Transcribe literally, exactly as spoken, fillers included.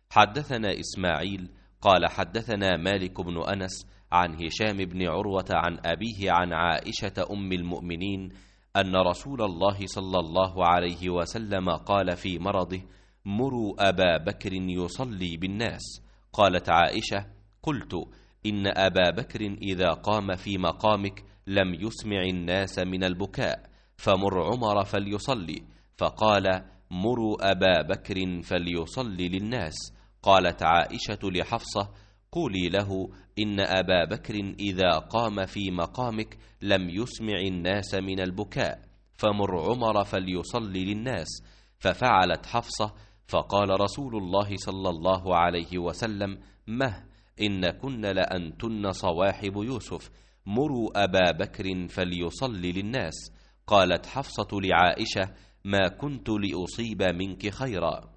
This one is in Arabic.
حدثنا إسماعيل قال حدثنا مالك بن أنس عن هشام بن عروة عن أبيه عن عائشة أم المؤمنين أن رسول الله صلى الله عليه وسلم قال في مرضه: مروا أبا بكر يصلي بالناس. قالت عائشة: قلت: إن أبا بكر إذا قام في مقامك لم يسمع الناس من البكاء، فمر عمر فليصلي. فقال: مروا أبا بكر فليصلي للناس. قالت عائشة لحفصة: قولي له إن أبا بكر إذا قام في مقامك لم يسمع الناس من البكاء، فمر عمر فليصلي للناس. ففعلت حفصة، فقال رسول الله صلى الله عليه وسلم: مه إن كن لأنتن صواحب يوسف، مروا أبا بكر فليصلي للناس. قالت حفصة لعائشة: ما كنت لأصيب منك خيرا.